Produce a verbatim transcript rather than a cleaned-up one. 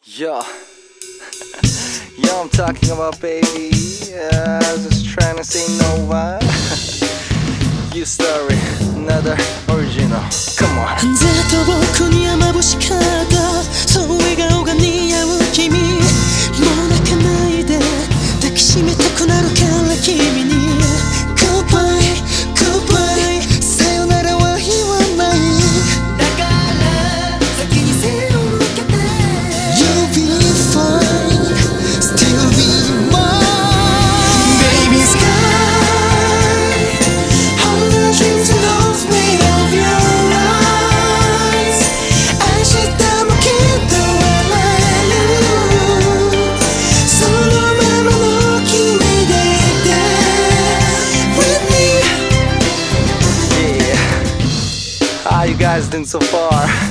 Yo, yo, I'm talking about baby. Yeah, I was just trying to say Nova. You story, another original. Come on. ずっと僕には眩しかったそう笑顔が似合う君もう泣かないで抱きしめたくなるから君に Goodbye, goodbye さよならは言わないだから先に背を向けて You'll be fine, still be mine Baby sky All the dreams and hopes made of your eyes 明日もきっと笑えるそのままの君でいて With me Yeah. How you guys doing so far?